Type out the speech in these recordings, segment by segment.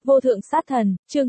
Vô thượng sát thần, chương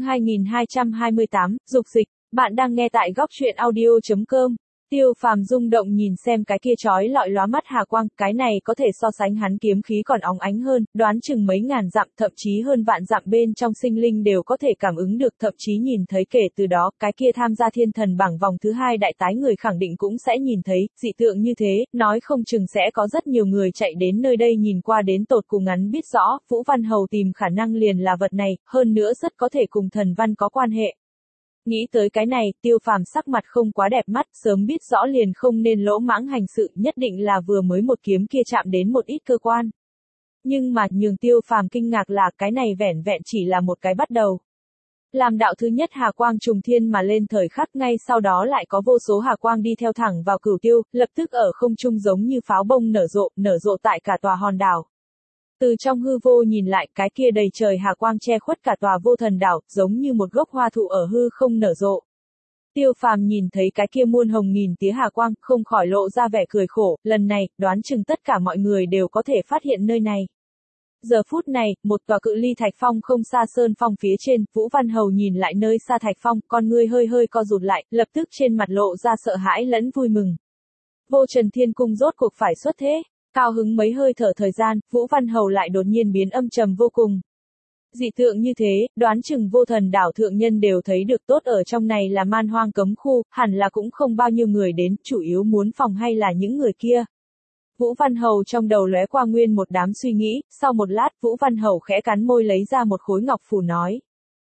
2228, dục dịch, bạn đang nghe tại góc truyện audio.com. Tiêu Phàm rung động nhìn xem cái kia chói lọi lóa mắt hà quang, cái này có thể so sánh hắn kiếm khí còn óng ánh hơn, đoán chừng mấy ngàn dặm thậm chí hơn vạn dặm bên trong sinh linh đều có thể cảm ứng được, thậm chí nhìn thấy kể từ đó, cái kia tham gia thiên thần bảng vòng thứ 2 đại tái người khẳng định cũng sẽ nhìn thấy, dị tượng như thế, nói không chừng sẽ có rất nhiều người chạy đến nơi đây nhìn qua đến tột cùng ngắn biết rõ, Vũ Văn Hầu tìm khả năng liền là vật này, hơn nữa rất có thể cùng thần văn có quan hệ. Nghĩ tới cái này, Tiêu Phàm sắc mặt không quá đẹp mắt, sớm biết rõ liền không nên lỗ mãng hành sự, nhất định là vừa mới một kiếm kia chạm đến một ít cơ quan. Nhưng mà nhường Tiêu Phàm kinh ngạc là cái này vẻn vẹn chỉ là một cái bắt đầu. Làm đạo thứ nhất hà quang trùng thiên mà lên thời khắc, ngay sau đó lại có vô số hà quang đi theo thẳng vào Cửu Tiêu, lập tức ở không trung giống như pháo bông nở rộ tại cả tòa hòn đảo. Từ trong hư vô nhìn lại, cái kia đầy trời hà quang che khuất cả tòa Vô Thần đảo, giống như một gốc hoa thụ ở hư không nở rộ. Tiêu Phàm nhìn thấy cái kia muôn hồng nghìn tía hà quang, không khỏi lộ ra vẻ cười khổ, lần này, đoán chừng tất cả mọi người đều có thể phát hiện nơi này. Giờ phút này, một tòa cự ly thạch phong không xa sơn phong phía trên, Vũ Văn Hầu nhìn lại nơi xa thạch phong, con ngươi hơi hơi co rụt lại, lập tức trên mặt lộ ra sợ hãi lẫn vui mừng. Vô Trần Thiên Cung rốt cuộc phải xuất thế. Cao hứng mấy hơi thở thời gian, Vũ Văn Hầu lại đột nhiên biến âm trầm vô cùng. Dị tượng như thế, đoán chừng Vô Thần đảo thượng nhân đều thấy được, tốt ở trong này là man hoang cấm khu, hẳn là cũng không bao nhiêu người đến, chủ yếu muốn phòng hay là những người kia. Vũ Văn Hầu trong đầu lóe qua nguyên một đám suy nghĩ, sau một lát Vũ Văn Hầu khẽ cắn môi lấy ra một khối ngọc phù nói.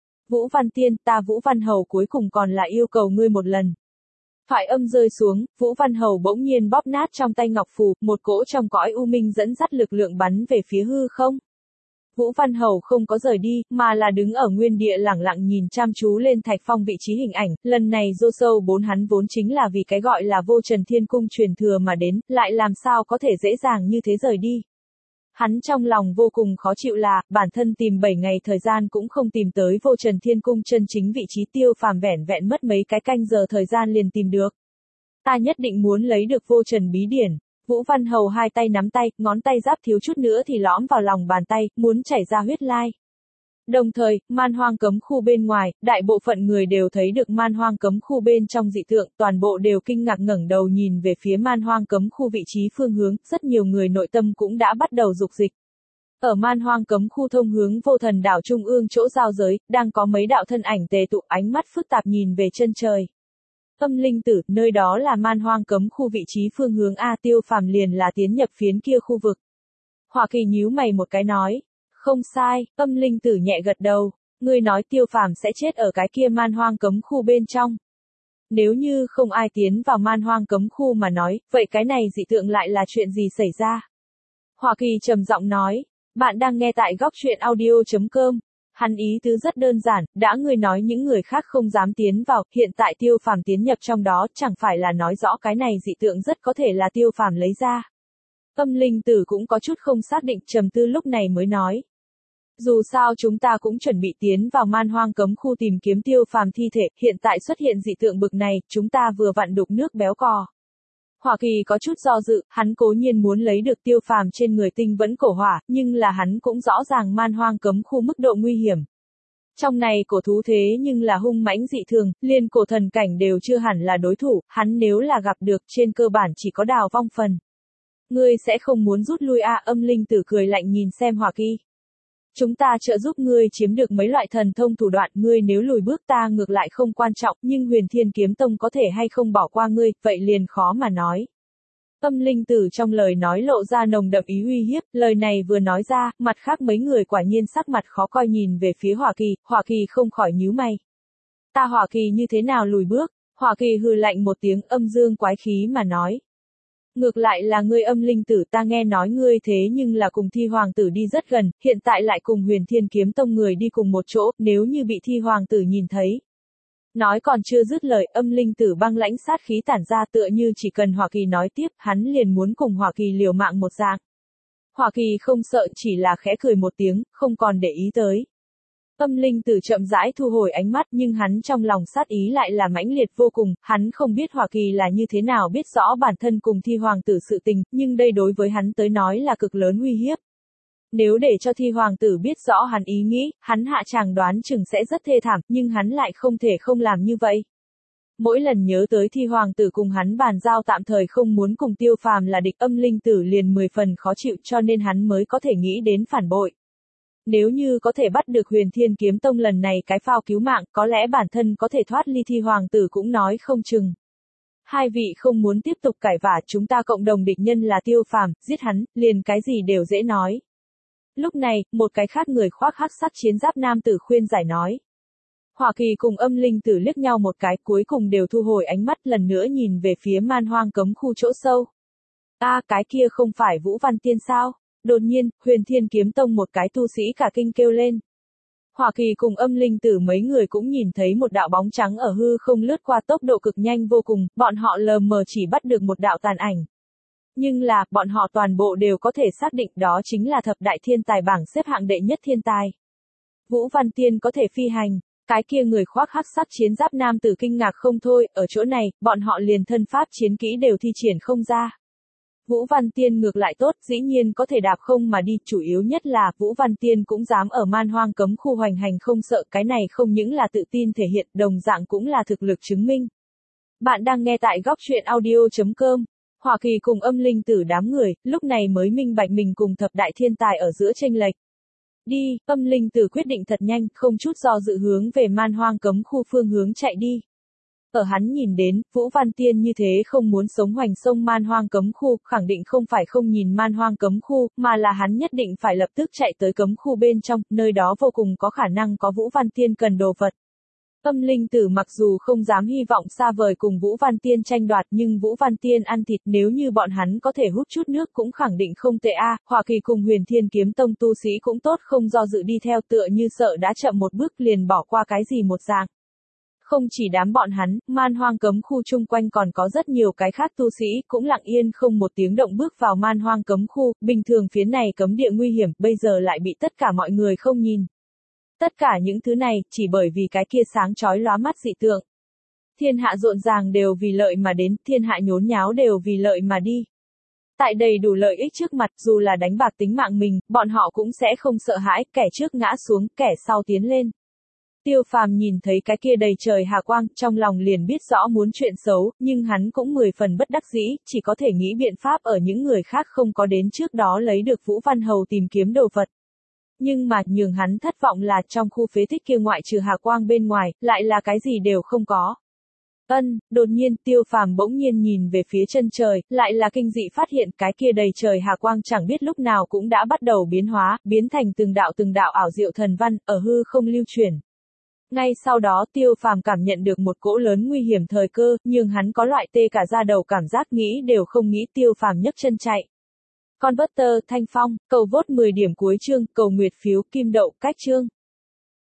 Vũ Văn Tiên, ta Vũ Văn Hầu cuối cùng còn là yêu cầu ngươi một lần. Thoại âm rơi xuống, Vũ Văn Hầu bỗng nhiên bóp nát trong tay ngọc phù, một cỗ trong cõi u minh dẫn dắt lực lượng bắn về phía hư không. Vũ Văn Hầu không có rời đi, mà là đứng ở nguyên địa lẳng lặng nhìn chăm chú lên thạch phong vị trí hình ảnh, lần này Dô Sâu bốn hắn vốn chính là vì cái gọi là Vô Trần Thiên Cung truyền thừa mà đến, lại làm sao có thể dễ dàng như thế rời đi. Hắn trong lòng vô cùng khó chịu là, bản thân tìm 7 ngày thời gian cũng không tìm tới Vô Trần Thiên Cung chân chính vị trí, Tiêu Phàm vẻn vẹn mất mấy cái canh giờ thời gian liền tìm được. Ta nhất định muốn lấy được Vô Trần bí điển. Vũ Văn Hầu hai tay nắm tay, ngón tay giáp thiếu chút nữa thì lõm vào lòng bàn tay, muốn chảy ra huyết lai. Đồng thời, man hoang cấm khu bên ngoài, đại bộ phận người đều thấy được man hoang cấm khu bên trong dị tượng, toàn bộ đều kinh ngạc ngẩng đầu nhìn về phía man hoang cấm khu vị trí phương hướng, rất nhiều người nội tâm cũng đã bắt đầu dục dịch. Ở man hoang cấm khu thông hướng Vô Thần đảo trung ương chỗ giao giới, đang có mấy đạo thân ảnh tề tụ, ánh mắt phức tạp nhìn về chân trời. Âm linh tử, nơi đó là man hoang cấm khu vị trí phương hướng A. Tiêu Phàm liền là tiến nhập phiến kia khu vực. Hỏa Kỳ nhíu mày một cái nói. Không sai, âm linh tử nhẹ gật đầu. Ngươi nói Tiêu Phàm sẽ chết ở cái kia man hoang cấm khu bên trong. Nếu như không ai tiến vào man hoang cấm khu mà nói, vậy cái này dị tượng lại là chuyện gì xảy ra? Hỏa Kỳ trầm giọng nói. Bạn đang nghe tại góc truyện audio.com. Hắn ý tứ rất đơn giản, đã ngươi nói những người khác không dám tiến vào, hiện tại Tiêu Phàm tiến nhập trong đó, chẳng phải là nói rõ cái này dị tượng rất có thể là Tiêu Phàm lấy ra. Âm linh tử cũng có chút không xác định, trầm tư lúc này mới nói. Dù sao chúng ta cũng chuẩn bị tiến vào man hoang cấm khu tìm kiếm Tiêu Phàm thi thể, hiện tại xuất hiện dị tượng bực này, chúng ta vừa vặn đục nước béo cò. Hỏa Kỳ có chút do dự, hắn cố nhiên muốn lấy được Tiêu Phàm trên người tinh vẫn cổ hỏa, nhưng là hắn cũng rõ ràng man hoang cấm khu mức độ nguy hiểm. Trong này cổ thú thế nhưng là hung mãnh dị thường, liên cổ thần cảnh đều chưa hẳn là đối thủ, hắn nếu là gặp được trên cơ bản chỉ có đào vong phần. Ngươi sẽ không muốn rút lui à? Âm linh tử cười lạnh nhìn xem Hỏa Kỳ. Chúng ta trợ giúp ngươi chiếm được mấy loại thần thông thủ đoạn, ngươi nếu lùi bước ta ngược lại không quan trọng, nhưng Huyền Thiên Kiếm Tông có thể hay không bỏ qua ngươi, vậy liền khó mà nói. Âm linh tử trong lời nói lộ ra nồng đậm ý uy hiếp, lời này vừa nói ra, mặt khác mấy người quả nhiên sắc mặt khó coi nhìn về phía Hỏa Kỳ không khỏi nhíu mày. Ta Hỏa Kỳ như thế nào lùi bước? Hỏa Kỳ hừ lạnh một tiếng, âm dương quái khí mà nói. Ngược lại là ngươi âm linh tử, ta nghe nói ngươi thế nhưng là cùng Thi Hoàng tử đi rất gần, hiện tại lại cùng Huyền Thiên Kiếm Tông người đi cùng một chỗ, nếu như bị Thi Hoàng tử nhìn thấy. Nói còn chưa dứt lời, âm linh tử băng lãnh sát khí tản ra, tựa như chỉ cần Hỏa Kỳ nói tiếp, hắn liền muốn cùng Hỏa Kỳ liều mạng một dạng. Hỏa Kỳ không sợ, chỉ là khẽ cười một tiếng, không còn để ý tới. Âm linh tử chậm rãi thu hồi ánh mắt, nhưng hắn trong lòng sát ý lại là mãnh liệt vô cùng, hắn không biết Hỏa Kỳ là như thế nào biết rõ bản thân cùng Thi Hoàng tử sự tình, nhưng đây đối với hắn tới nói là cực lớn uy hiếp. Nếu để cho Thi hoàng tử biết rõ hắn ý nghĩ, hắn hạ tràng đoán chừng sẽ rất thê thảm, nhưng hắn lại không thể không làm như vậy. Mỗi lần nhớ tới Thi hoàng tử cùng hắn bàn giao tạm thời không muốn cùng Tiêu Phàm là địch, Âm Linh Tử liền 10 phần khó chịu, cho nên hắn mới có thể nghĩ đến phản bội. Nếu như có thể bắt được Huyền Thiên Kiếm Tông lần này cái phao cứu mạng, có lẽ bản thân có thể thoát ly Thi hoàng tử cũng nói không chừng. Hai vị không muốn tiếp tục cãi vã, chúng ta cộng đồng địch nhân là Tiêu Phàm, giết hắn, liền cái gì đều dễ nói. Lúc này, một cái khác người khoác hắc sắc chiến giáp nam tử khuyên giải nói. Hỏa Kỳ cùng Âm Linh Tử liếc nhau một cái, cuối cùng đều thu hồi ánh mắt, lần nữa nhìn về phía Man Hoang cấm khu chỗ sâu. Cái kia không phải Vũ Văn Tiên sao? Đột nhiên, Huyền Thiên Kiếm Tông một cái tu sĩ cả kinh kêu lên. Hỏa Kỳ cùng Âm Linh Tử mấy người cũng nhìn thấy một đạo bóng trắng ở hư không lướt qua, tốc độ cực nhanh vô cùng, bọn họ lờ mờ chỉ bắt được một đạo tàn ảnh. Nhưng là, bọn họ toàn bộ đều có thể xác định đó chính là thập đại thiên tài bảng xếp hạng đệ nhất thiên tài. Vũ Văn Tiên có thể phi hành. Cái kia người khoác hắc sắc chiến giáp nam tử kinh ngạc không thôi, ở chỗ này, bọn họ liền thân pháp chiến kỹ đều thi triển không ra. Vũ Văn Tiên ngược lại tốt, dĩ nhiên có thể đạp không mà đi, chủ yếu nhất là, Vũ Văn Tiên cũng dám ở Man Hoang cấm khu hoành hành không sợ, cái này không những là tự tin thể hiện, đồng dạng cũng là thực lực chứng minh. Bạn đang nghe tại góc truyện audio.com. Hỏa Kỳ cùng Âm Linh Tử đám người, lúc này mới minh bạch mình cùng thập đại thiên tài ở giữa chênh lệch. Đi, Âm Linh Tử quyết định thật nhanh, không chút do dự hướng về Man Hoang cấm khu phương hướng chạy đi. Ở hắn nhìn đến, Vũ Văn Tiên như thế không muốn sống hoành sông Man Hoang cấm khu, khẳng định không phải không nhìn Man Hoang cấm khu, mà là hắn nhất định phải lập tức chạy tới cấm khu bên trong, nơi đó vô cùng có khả năng có Vũ Văn Tiên cần đồ vật. Âm Linh Tử mặc dù không dám hy vọng xa vời cùng Vũ Văn Tiên tranh đoạt, nhưng Vũ Văn Tiên ăn thịt, nếu như bọn hắn có thể hút chút nước cũng khẳng định không tệ a. Hỏa Kỳ cùng Huyền Thiên Kiếm Tông tu sĩ cũng tốt, không do dự đi theo, tựa như sợ đã chậm một bước liền bỏ qua cái gì một dạng. Không chỉ đám bọn hắn, Man Hoang cấm khu chung quanh còn có rất nhiều cái khác tu sĩ, cũng lặng yên không một tiếng động bước vào Man Hoang cấm khu, bình thường phía này cấm địa nguy hiểm, bây giờ lại bị tất cả mọi người không nhìn. Tất cả những thứ này, chỉ bởi vì cái kia sáng chói lóa mắt dị tượng. Thiên hạ rộn ràng đều vì lợi mà đến, thiên hạ nhốn nháo đều vì lợi mà đi. Tại đầy đủ lợi ích trước mặt, dù là đánh bạc tính mạng mình, bọn họ cũng sẽ không sợ hãi, kẻ trước ngã xuống, kẻ sau tiến lên. Tiêu Phàm nhìn thấy cái kia đầy trời hà quang, trong lòng liền biết rõ muốn chuyện xấu, nhưng hắn cũng 10 phần bất đắc dĩ, chỉ có thể nghĩ biện pháp ở những người khác không có đến trước đó lấy được Vũ Văn Hầu tìm kiếm đồ vật. Nhưng mà, nhường hắn thất vọng là trong khu phế tích kia ngoại trừ hà quang bên ngoài, lại là cái gì đều không có. Đột nhiên, Tiêu Phàm bỗng nhiên nhìn về phía chân trời, lại là kinh dị phát hiện cái kia đầy trời hà quang chẳng biết lúc nào cũng đã bắt đầu biến hóa, biến thành từng đạo ảo diệu thần văn, ở hư không lưu chuyển. Ngay sau đó Tiêu Phàm cảm nhận được một cỗ lớn nguy hiểm thời cơ, nhưng hắn có loại tê cả da đầu cảm giác, nghĩ đều không nghĩ. Tiêu Phàm nhấc chân chạy. Converter, Thanh Phong, cầu vote 10 điểm cuối chương, cầu nguyệt phiếu, kim đậu, cách chương.